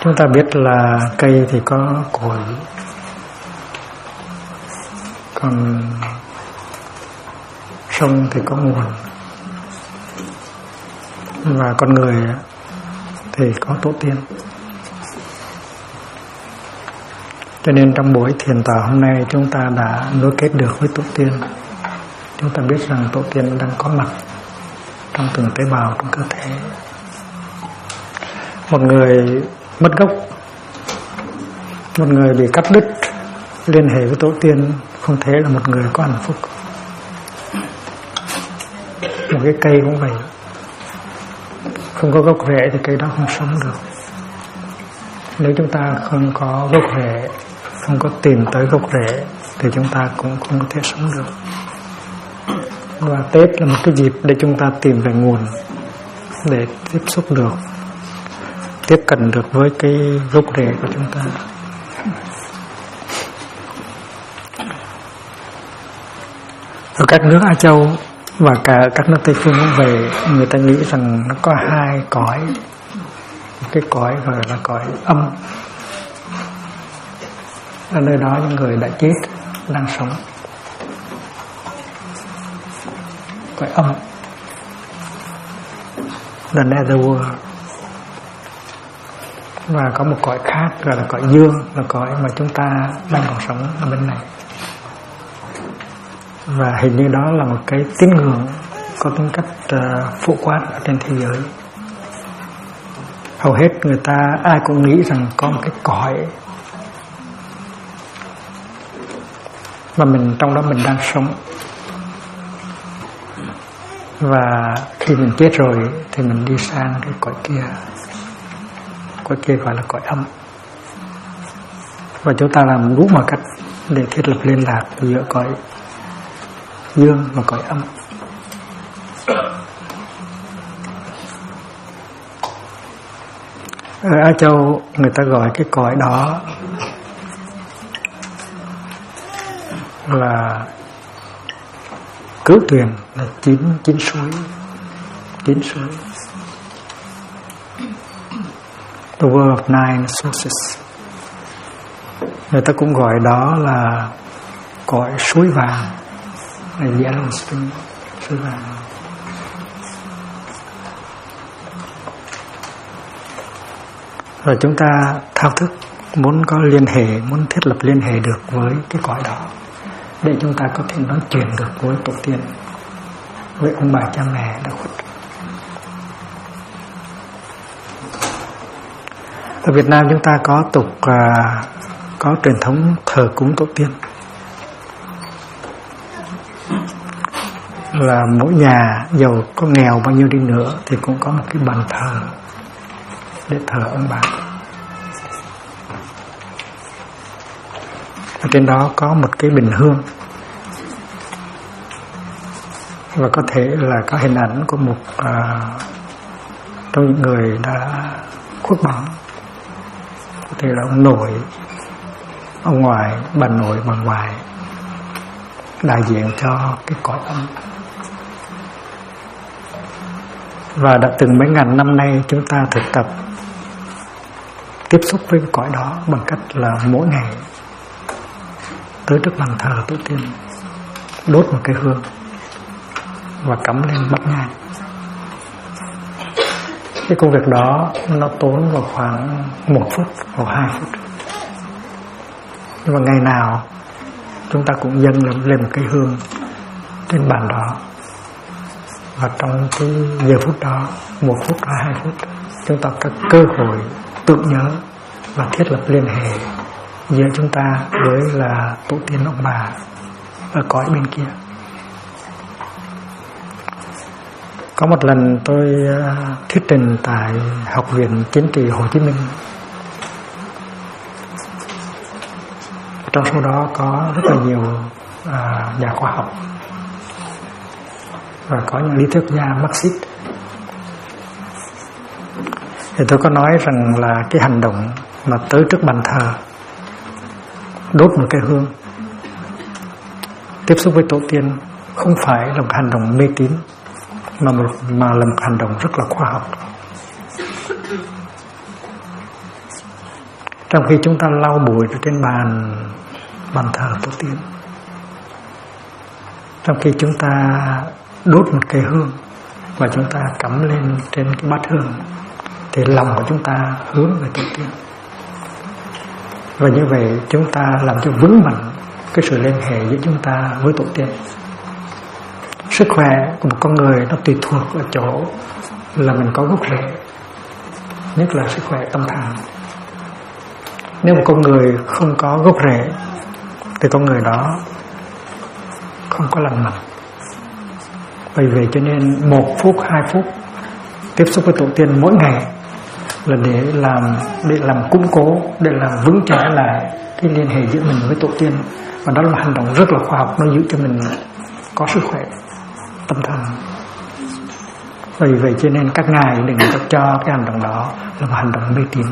Chúng ta biết là cây thì có cội, còn sông thì có nguồn, và con người thì có tổ tiên. Cho nên trong buổi thiền tọa hôm nay chúng ta đã nối kết được với tổ tiên. Chúng ta biết rằng tổ tiên đang có mặt trong từng tế bào trong cơ thể. Một người mất gốc, một người bị cắt đứt liên hệ với tổ tiên không thể là một người có hạnh phúc. Một cái cây cũng vậy, không có gốc rễ thì cây đó không sống được. Nếu chúng ta không có gốc rễ, không có tìm tới gốc rễ thì chúng ta cũng không có thể sống được. Và Tết là một cái dịp để chúng ta tìm về nguồn, để tiếp xúc được, tiếp cận được với cái gốc rễ của chúng ta. Ở các nước Á Châu và cả các nước Tây Phương cũng về, người ta nghĩ rằng nó có hai cõi. Một cái cõi gọi là cõi âm, ở nơi đó những người đã chết đang sống. Cõi âm, the netherworld. Và có một cõi khác gọi là cõi dương, là cõi mà chúng ta đang còn sống ở bên này. Và hình như đó là một cái tín ngưỡng có tính cách phổ quát ở trên thế giới. Hầu hết người ta ai cũng nghĩ rằng có một cái cõi mà mình trong đó mình đang sống, và khi mình chết rồi thì mình đi sang cái cõi kia. Cõi kia gọi là cõi âm. Và chúng ta làm đủ mọi cách để thiết lập liên lạc giữa cõi dương và cõi âm. Ở Á Châu người ta gọi cái cõi đó là cứu tuyền, là chín suối. The world of nine sources. Người ta cũng gọi đó là cõi suối vàng, là yellow spring, suối vàng. Và chúng ta thao thức muốn có liên hệ, muốn thiết lập liên hệ được với cái cõi đó, để chúng ta có thể nói chuyện được với tổ tiên, với ông bà cha mẹ đã khuất. Ở Việt Nam chúng ta có tục có truyền thống thờ cúng tổ tiên, là mỗi nhà giàu có nghèo bao nhiêu đi nữa thì cũng có một cái bàn thờ để thờ ông bà. Ở trên đó có một cái bình hương, và có thể là có hình ảnh của một trong những người đã khuất bóng. Có thể là ông nội, ông ngoại, bà nội, bà ngoại, đại diện cho cái cõi âm. Và đã từng mấy ngàn năm nay chúng ta thực tập tiếp xúc với cái cõi đó bằng cách là mỗi ngày tới trước bàn thờ tổ tiên, đốt một cái hương và cắm lên bát nhang. Cái công việc đó nó tốn vào khoảng 1 phút hoặc 2 phút. Nhưng mà ngày nào chúng ta cũng dâng lên một cái hương trên bàn đó. Và trong cái giờ phút đó, 1 phút hoặc 2 phút, chúng ta có cơ hội tưởng nhớ và thiết lập liên hệ giữa chúng ta với là tổ tiên ông bà ở cõi bên kia. Có một lần tôi thuyết trình tại Học viện Chính trị Hồ Chí Minh. Trong số đó có rất là nhiều nhà khoa học và có những lý thuyết gia Marxist. Thì tôi có nói rằng là cái hành động mà tới trước bàn thờ, đốt một cái hương, tiếp xúc với tổ tiên không phải là một hành động mê tín, mà là một hành động rất là khoa học. Trong khi chúng ta lau bụi trên bàn thờ tổ tiên, trong khi chúng ta đốt một cây hương và chúng ta cắm lên trên cái bát hương, thì lòng của chúng ta hướng về tổ tiên. Và như vậy chúng ta làm cho vững mạnh cái sự liên hệ giữa chúng ta với tổ tiên. Sức khỏe của một con người nó tùy thuộc ở chỗ là mình có gốc rễ, nhất là sức khỏe tâm thần. Nếu một con người không có gốc rễ thì con người đó không có lành mạnh. Vì vậy cho nên 1 phút, 2 phút tiếp xúc với tổ tiên mỗi ngày là để làm củng cố, để làm vững chãi lại cái liên hệ giữa mình với tổ tiên. Và đó là một hành động rất là khoa học, nó giữ cho mình có sức khỏe tâm thần. Vì vậy cho nên các ngài đừng có cho cái hành động đó là một hành động mê tín.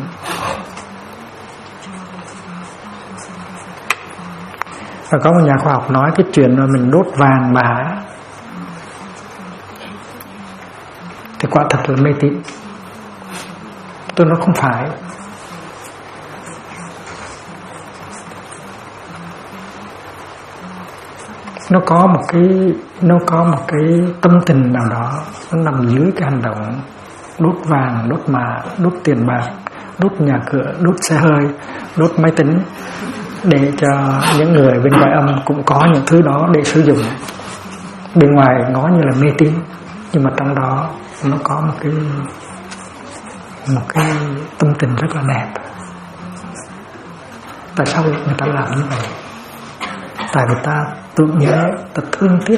Và có một nhà khoa học nói cái chuyện mà mình đốt vàng mã thì quả thật là mê tín. Tôi nói không phải. Nó có một cái tâm tình nào đó nó nằm dưới cái hành động đốt vàng, đốt mã, đốt tiền bạc, đốt nhà cửa, đốt xe hơi, đốt máy tính, để cho những người bên ngoài âm cũng có những thứ đó để sử dụng. Bên ngoài ngó như là mê tín, nhưng mà trong đó nó có một cái tâm tình rất là đẹp. Tại sao người ta làm như vậy? Tại vì ta tưởng nhớ, ta thương tiếc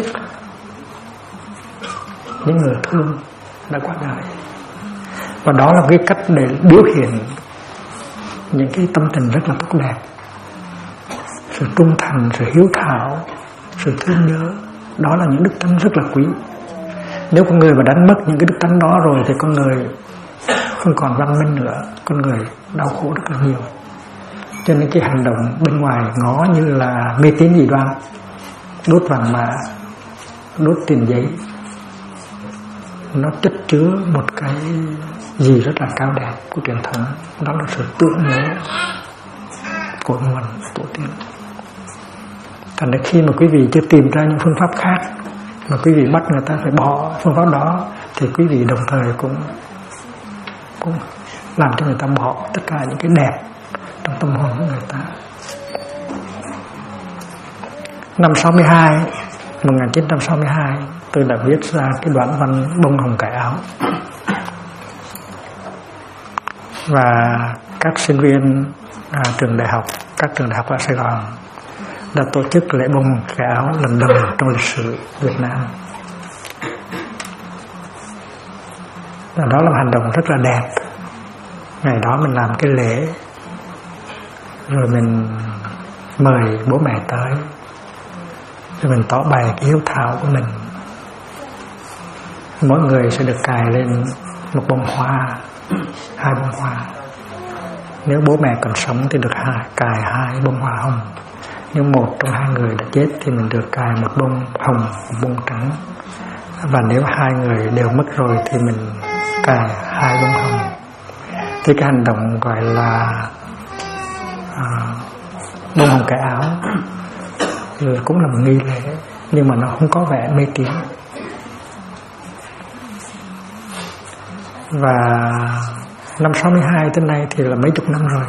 những người thương đã qua đời. Và đó là cái cách để biểu hiện những cái tâm tình rất là tốt đẹp. Sự trung thành, sự hiếu thảo, sự thương nhớ, đó là những đức tánh rất là quý. Nếu con người mà đánh mất những cái đức tánh đó rồi thì con người không còn văn minh nữa, con người đau khổ rất là nhiều. Cho nên cái hành động bên ngoài ngó như là mê tín dị đoan, đốt vàng mã, đốt tiền giấy, nó chất chứa một cái gì rất là cao đẹp của truyền thống. Đó là sự tưởng nhớ của nguồn tổ tiên. Thành ra khi mà quý vị chưa tìm ra những phương pháp khác mà quý vị bắt người ta phải bỏ phương pháp đó, thì quý vị đồng thời cũng làm cho người ta bỏ tất cả những cái đẹp trong tâm hồn của người ta. Năm 1962 tôi đã viết ra cái đoạn văn Bông hồng cải áo. Và các sinh viên trường đại học, các trường đại học ở Sài Gòn đã tổ chức lễ bông hồng cải áo lần đầu trong lịch sử Việt Nam. Và đó là một hành động rất là đẹp. Ngày đó mình làm cái lễ, rồi mình mời bố mẹ tới, rồi mình tỏ bày cái hiếu thảo của mình. Mỗi người sẽ được cài lên một bông hoa, 2 bông hoa. Nếu bố mẹ còn sống thì được cài 2 bông hoa hồng. Nếu một trong 2 người đã chết thì mình được cài 1 bông hồng, 1 bông trắng. Và nếu 2 người đều mất rồi thì mình cài 2 bông hồng. Thì cái hành động gọi là bông hồng cải áo cũng là một nghi lễ, nhưng mà nó không có vẻ mê tín. Và năm 62 tới nay thì là mấy chục năm rồi,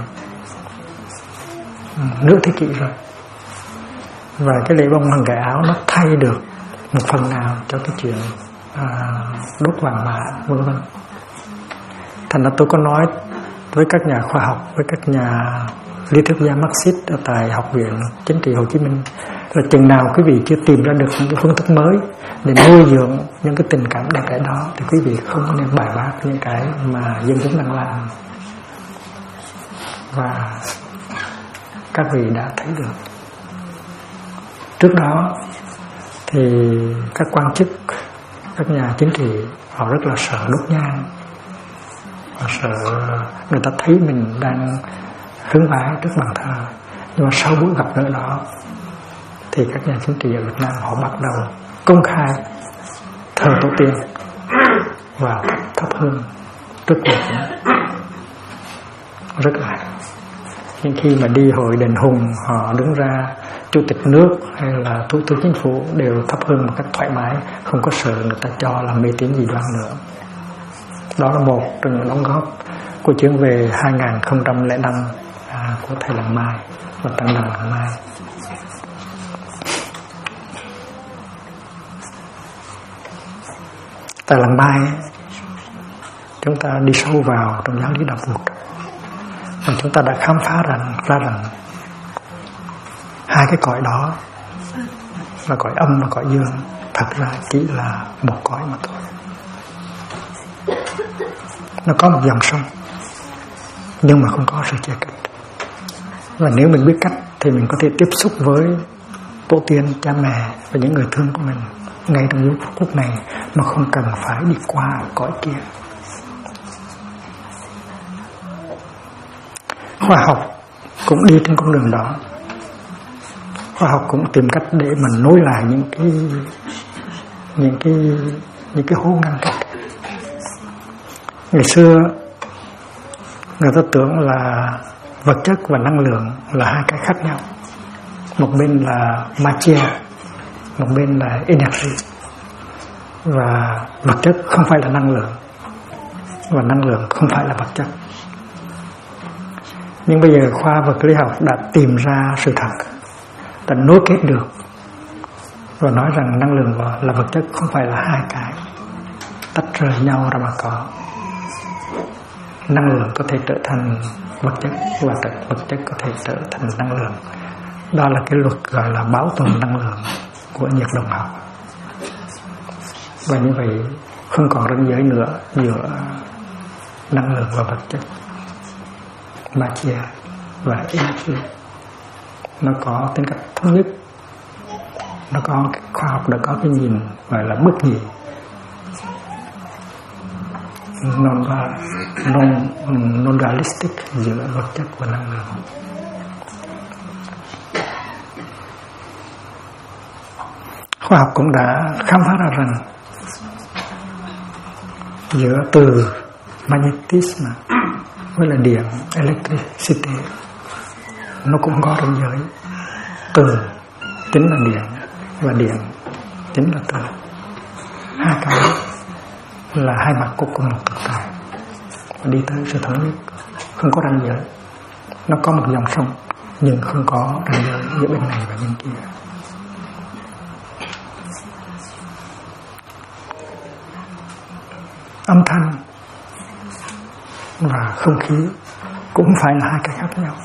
nửa thế kỷ rồi. Và cái lễ bông hồng cải áo nó thay được một phần nào cho cái chuyện đốt vàng mã vân vân. Thành ra tôi có nói với các nhà khoa học, với các nhà lý thuyết gia Marxist ở tại Học viện Chính trị Hồ Chí Minh là chừng nào quý vị chưa tìm ra được những cái phương thức mới để nuôi dưỡng những cái tình cảm đẹp đẽ đó thì quý vị không có nên bài bác những cái mà dân chúng đang làm. Và các vị đã thấy được. Trước đó thì các quan chức, các nhà chính trị họ rất là sợ đốt nhang, họ sợ người ta thấy mình đang hướng vái trước bàn thờ. Nhưng mà sau buổi gặp gỡ đó thì các nhà chính trị ở Việt Nam họ bắt đầu công khai thờ tổ tiên và thắp hương trước nhà chúng. Rất là Nhưng khi mà đi hội đền Hùng, họ đứng ra chủ tịch nước hay là thủ tướng chính phủ đều thắp hương một cách thoải mái, không có sợ người ta cho là mê tín dị đoan nữa. Đó là một trong những đóng góp của chuyến về 2005 của thầy Làng Mai và tăng đoàn Làng Mai. Tại Làng Mai chúng ta đi sâu vào trong giáo lý đạo Phật và chúng ta đã khám phá ra rằng hai cái cõi đó là cõi âm và cõi dương thật ra chỉ là một cõi mà thôi. Nó có một dòng sông nhưng mà không có sự chia cách. Và nếu mình biết cách thì mình có thể tiếp xúc với tổ tiên, cha mẹ và những người thương của mình ngay trong giây phút này mà không cần phải đi qua cõi kia. Khoa học cũng đi trên con đường đó. Khoa học cũng tìm cách để mình nối lại những cái hố ngăn cách. Ngày xưa người ta tưởng là vật chất và năng lượng là hai cái khác nhau. Một bên là materia, một bên là energy. Và vật chất không phải là năng lượng, và năng lượng không phải là vật chất. Nhưng bây giờ khoa vật lý học đã tìm ra sự thật, đã nối kết được và nói rằng năng lượng và vật chất không phải là hai cái tách rời nhau ra mà có. Năng lượng có thể trở thành vật chất và vật chất có thể trở thành năng lượng. Đó là cái luật gọi là bảo tồn năng lượng của nhiệt đồng học. Và như vậy không còn ranh giới nữa giữa năng lượng và vật chất, materia và energy. Nó có tính cách thống nhất. Nó có khoa học đã có cái nhìn gọi là bất nhị, non-dualistic giữa vật chất và năng lượng. Khoa học cũng đã khám phá ra rằng giữa từ magnetism với là điện, electricity, nó cũng có ranh giới. Từ chính là điện và điện chính là từ. Hai cái là hai mặt của cùng một thực tại và đi tới sự thống nhất, không có ranh giới. Nó có một dòng sông nhưng không có ranh giới giữa bên này và bên kia. Âm thanh và không khí cũng phải là hai cái khác nhau.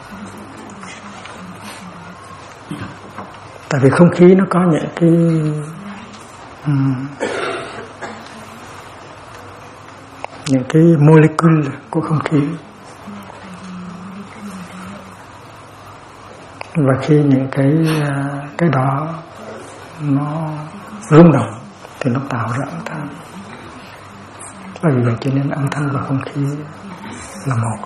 Tại vì không khí nó có những cái molecule của không khí, và khi những cái đó nó rung động thì nó tạo ra âm thanh. Bởi vì vậy cho nên âm thanh và không khí là một.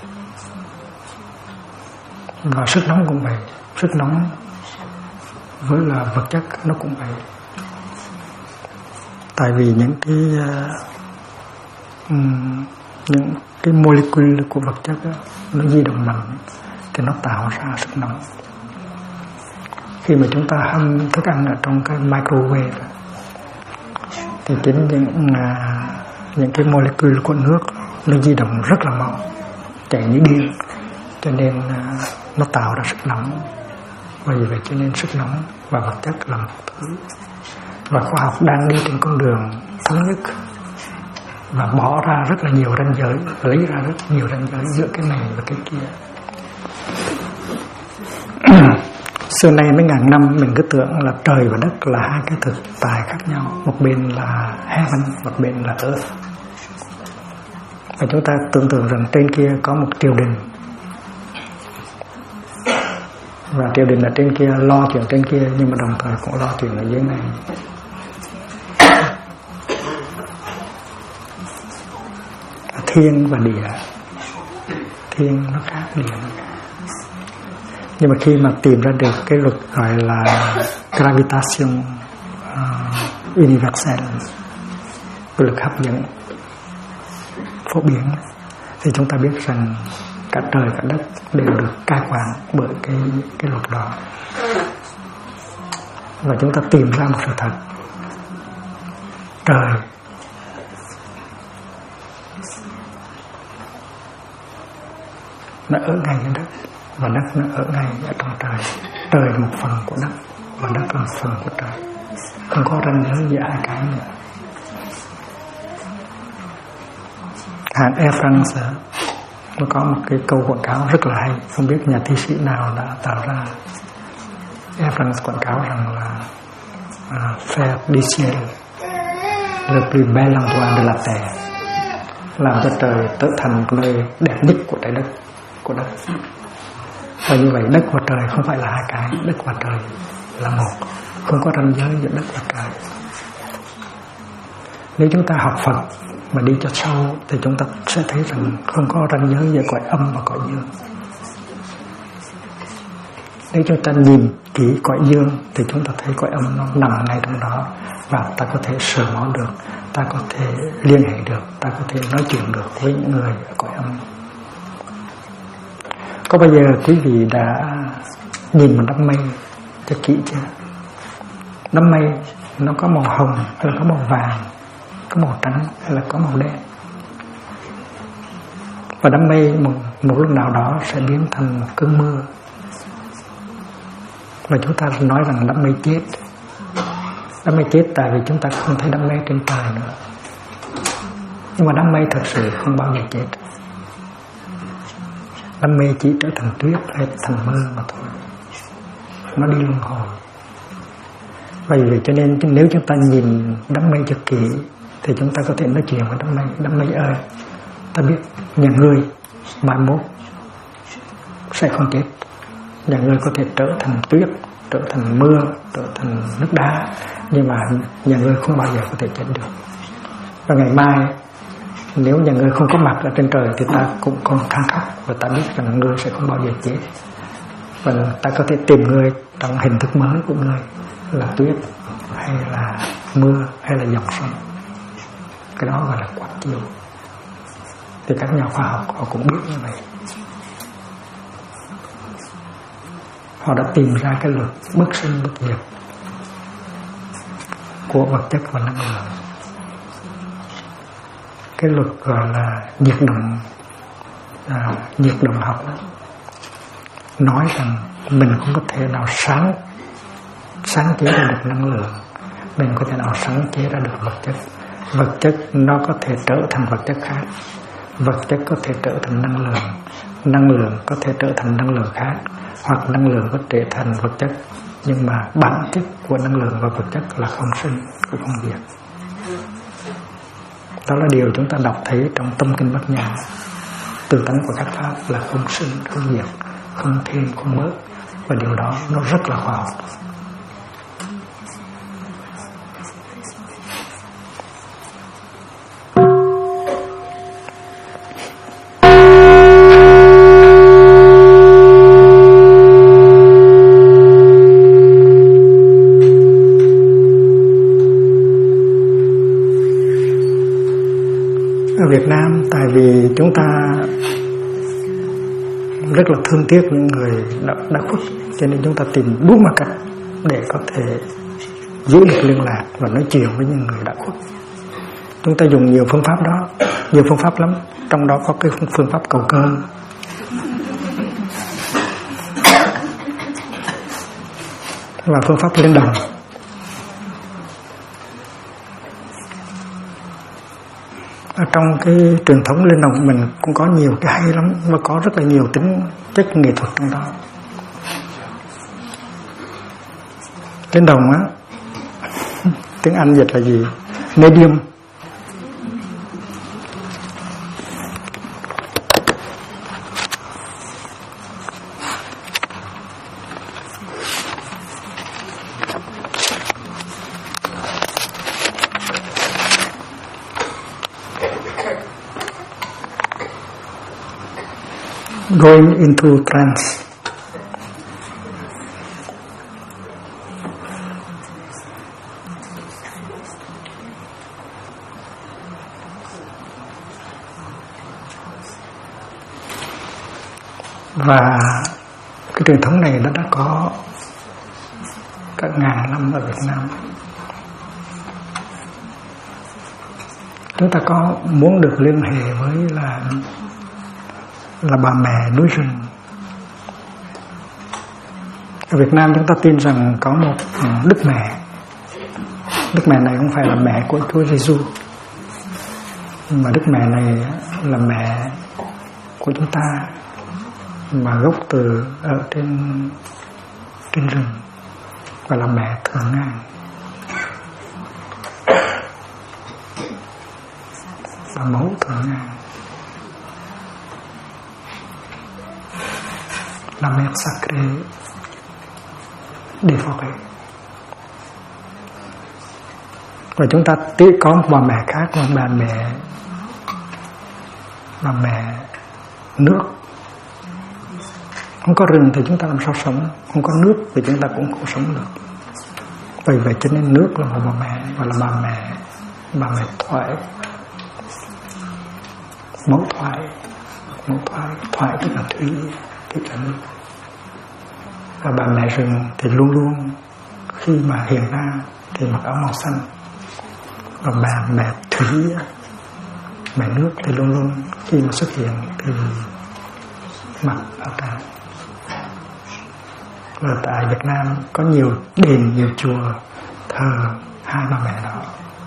Và sức nóng cũng vậy, sức nóng với là vật chất nó cũng vậy. Tại vì những cái molecule của vật chất đó, nó di động mạnh thì nó tạo ra sức nóng. Khi mà chúng ta hâm thức ăn ở trong cái microwave thì chính những cái molecule của nước nó di động rất là mau, chạy như điên, cho nên nó tạo ra sức nóng. Và vì vậy cho nên sức nóng và vật chất là một thứ. Và khoa học đang đi trên con đường thống nhất và bỏ ra rất là nhiều ranh giới, lấy ra rất nhiều ranh giới giữa cái này và cái kia. Xưa nay mấy ngàn năm mình cứ tưởng là trời và đất là hai cái thực tại khác nhau. Một bên là heaven, một bên là earth. Và chúng ta tưởng tượng rằng trên kia có một triều đình, và triều đình ở trên kia lo chuyện trên kia, nhưng mà đồng thời cũng lo chuyện ở dưới này. Thiên và địa, thiên nó khác, địa nó khác. Nhưng mà khi mà tìm ra được cái luật gọi là gravitation universal, cái lực hấp dẫn phổ biến, thì chúng ta biết rằng cả trời cả đất đều được cai quản bởi cái luật đó. Và chúng ta tìm ra một sự thật, trời nó ở ngay ở đất và đất nó ở ngay ở trong trời. Trời là một phần của đất và đất là một phần của trời, không có ranh giới giữa hai cái nữa. Hãng Air France nó có một cái câu quảng cáo rất là hay, không biết nhà thi sĩ nào đã tạo ra. Air France quảng cáo rằng là faire du ciel le plus bel endroit de la terre, làm cho trời trở thành một nơi đẹp nhất của trái đất, của đất. Và như vậy đất và trời không phải là hai cái, đất và trời là một, không có ranh giới giữa đất và trời. Nếu chúng ta học Phật mà đi cho sâu thì chúng ta sẽ thấy rằng không có ranh giới giữa cõi âm và cõi dương. Nếu chúng ta nhìn kỹ cõi dương thì chúng ta thấy cõi âm nó nằm ngay trong đó, và ta có thể sờ mó được, ta có thể liên hệ được, ta có thể nói chuyện được với những người ở cõi âm. Có bao giờ quý vị đã nhìn một đám mây cho kỹ chưa? Đám mây nó có màu hồng hay là có màu vàng, có màu trắng hay là có màu đen? Và đám mây một lúc nào đó sẽ biến thành một cơn mưa. Và chúng ta nói rằng đám mây chết. Đám mây chết tại vì chúng ta không thấy đám mây trên trời nữa. Nhưng mà đám mây thật sự không bao giờ chết. Đám mây chỉ trở thành tuyết hay thành mưa mà thôi. Nó đi luân hồi. Vì vậy cho nên nếu chúng ta nhìn đám mây cho kỹ thì chúng ta có thể nói chuyện với đám mây. Đám mây ơi, ta biết nhà ngươi mai mốt sẽ không chết. Nhà ngươi có thể trở thành tuyết, trở thành mưa, trở thành nước đá, nhưng mà nhà ngươi không bao giờ có thể chết được. Và ngày mai nếu nhà ngươi không có mặt ở trên trời thì ta cũng còn than khóc, và ta biết rằng ngươi sẽ không bao giờ chết. Và ta có thể tìm ngươi trong hình thức mới của ngươi, là tuyết hay là mưa hay là dòng sông. Cái đó gọi là quán chiếu. Thì các nhà khoa học họ cũng biết như vậy. Họ đã tìm ra cái luật bất sinh bất diệt của vật chất và năng lượng. Cái luật gọi là nhiệt động học đó, nói rằng mình không có thể nào sáng chế ra được năng lượng, mình có thể nào sáng chế ra được vật chất. Vật chất nó có thể trở thành vật chất khác, vật chất có thể trở thành năng lượng có thể trở thành năng lượng khác, hoặc năng lượng có thể thành vật chất. Nhưng mà bản chất của năng lượng và vật chất là không sinh, không diệt. Đó là điều chúng ta đọc thấy trong Tâm Kinh Bát Nhã. Từ tánh của các pháp là không sinh, không diệt, không thêm, không bớt. Và điều đó nó rất là khoa học. Việt Nam, tại vì chúng ta rất là thương tiếc những người đã khuất, cho nên chúng ta tìm đúng một cách để có thể giữ được liên lạc và nói chuyện với những người đã khuất. Chúng ta dùng nhiều phương pháp đó, nhiều phương pháp lắm, trong đó có cái phương pháp cầu cơ. Và phương pháp lên đồng. Ở trong cái truyền thống lên đồng mình cũng có nhiều cái hay lắm, và có rất là nhiều tính chất nghệ thuật trong đó. Lên đồng á, tiếng Anh dịch là gì? Medium. Going into trance. Và cái truyền thống này đã có cả ngàn năm ở Việt Nam. Chúng ta có muốn được liên hệ với là bà mẹ núi rừng. Ở Việt Nam chúng ta tin rằng có một Đức Mẹ. Đức Mẹ này không phải là mẹ của Chúa Giêsu, mà Đức Mẹ này là mẹ của chúng ta, mà gốc từ ở trên rừng, và là mẹ Thượng Ngàn. Và mẫu Thượng Ngàn là mẹ sacrée de forêt. Và chúng ta có một bà mẹ khác, một bà mẹ nước. Không có rừng thì chúng ta làm sao sống, không có nước thì chúng ta cũng không sống được. Vì vậy cho nên nước là một bà mẹ, và là bà mẹ Thoại, mẫu Thoại, Thoại tức là thủy, tức là nước. Và bà mẹ rừng thì luôn luôn khi mà hiện ra thì mặc áo màu xanh, và bà mẹ thủy, mẹ nước thì luôn luôn khi mà xuất hiện thì mặc áo trắng. Và tại Việt Nam có nhiều đền, nhiều chùa thờ hai bà mẹ đó,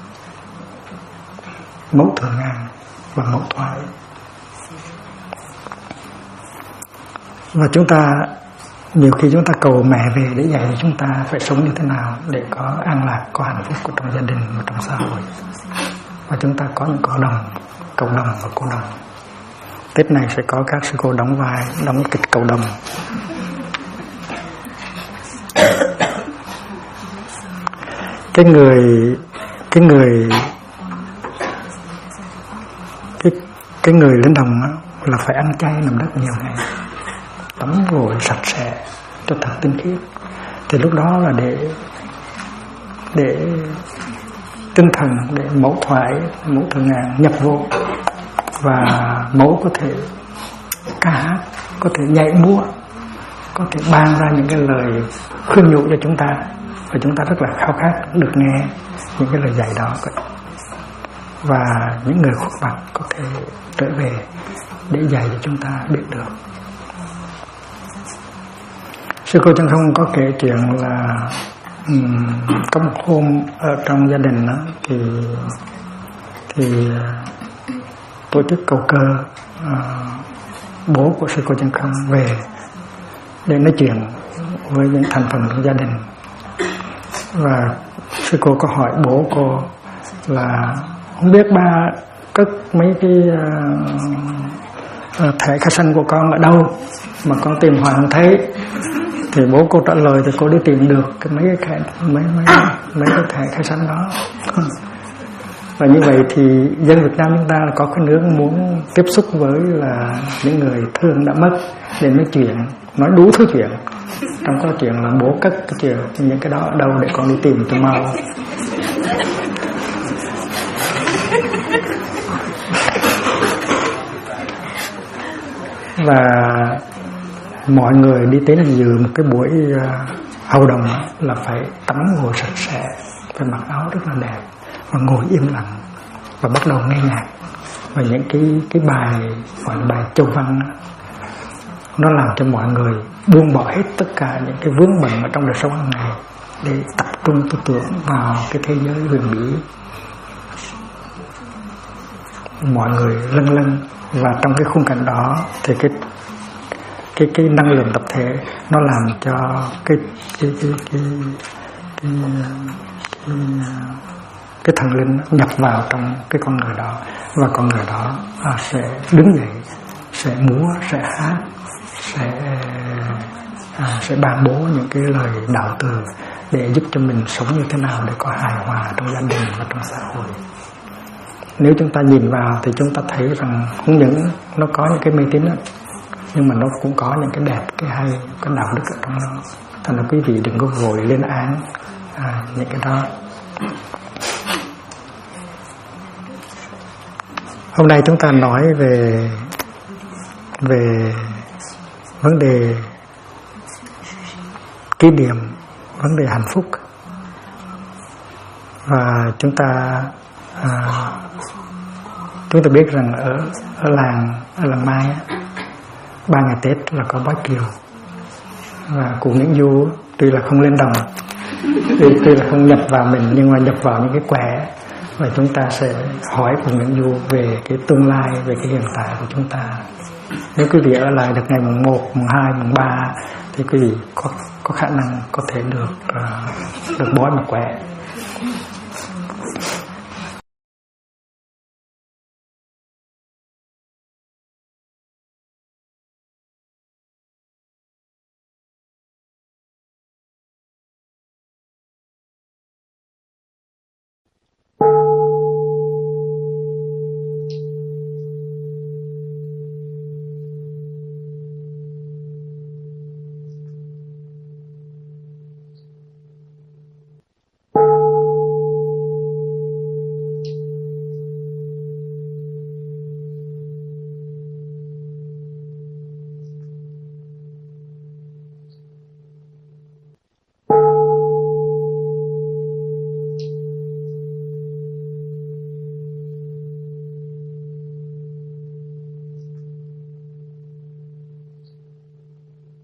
mẫu Thượng Ngàn và mẫu Thoại. Và chúng ta nhiều khi chúng ta cầu mẹ về để dạy cho chúng ta phải sống như thế nào để có an lạc, có hạnh phúc trong gia đình và trong xã hội. Và chúng ta có những cầu đồng và cô đồng. Tết này sẽ có các sư cô đóng kịch cầu đồng. Cái người lên đồng là phải ăn chay nằm đất nhiều ngày, tắm gội sạch sẽ cho thật tinh khiết. Thì lúc đó là để tinh thần, để mẫu Thoại, mẫu Thượng Ngàn nhập vô, và mẫu có thể ca hát, có thể nhảy múa, có thể ban ra những cái lời khuyên nhủ cho chúng ta, và chúng ta rất là khao khát được nghe những cái lời dạy đó. Và những người khuất bạch có thể trở về để dạy cho chúng ta biết được. Sư cô Chân Không có kể chuyện là có một hôm ở trong gia đình đó, thì tổ chức cầu cơ, bố của sư cô Chân Không về để nói chuyện với những thành phần trong gia đình. Và sư cô có hỏi bố cô là không biết ba cất mấy cái thẻ khai sinh của con ở đâu mà con tìm hoài không thấy. Thì bố cô trả lời thì cô đi tìm được mấy cái thẻ khai sinh đó. Và như vậy thì dân Việt Nam chúng ta có cái nước muốn tiếp xúc với là những người thương đã mất để nói chuyện, nói đủ thứ chuyện. Trong có chuyện là bố cất cái chuyện những cái đó ở đâu để con đi tìm cho mau. Và mọi người đi đến dự một cái buổi hầu đồng là phải tắm gội sạch sẽ, phải mặc áo rất là đẹp và ngồi im lặng và bắt đầu nghe nhạc. Và những cái bài gọi là bài châu văn nó làm cho mọi người buông bỏ hết tất cả những cái vướng bận ở trong đời sống hàng ngày để tập trung tư tưởng vào cái thế giới huyền bí. Mọi người lâng lâng, và trong cái khung cảnh đó thì cái năng lượng tập thể nó làm cho cái thần linh nhập vào trong cái con người đó, và con người đó sẽ đứng dậy, sẽ múa, sẽ hát, sẽ ban bố những cái lời đạo từ để giúp cho mình sống như thế nào để có hài hòa trong gia đình và trong xã hội. Nếu chúng ta nhìn vào thì chúng ta thấy rằng không những nó có những cái mê tín đó, nhưng mà nó cũng có những cái đẹp, cái hay, cái đạo đức ở trong nó. Thành ra quý vị đừng có vội lên án những cái đó. Hôm nay chúng ta nói về vấn đề kỷ niệm, vấn đề hạnh phúc. Và chúng ta biết rằng ở làng Mai 3 ngày Tết là có bói kiều, và cụ Nguyễn Du tuy là không lên đồng, tuy là không nhập vào mình, nhưng mà nhập vào những cái quẻ, và chúng ta sẽ hỏi cụ Nguyễn Du về cái tương lai, về cái hiện tại của chúng ta. Nếu quý vị ở lại được ngày mùng 1, mùng 2, mùng 3 thì quý vị có khả năng có thể được bói một quẻ.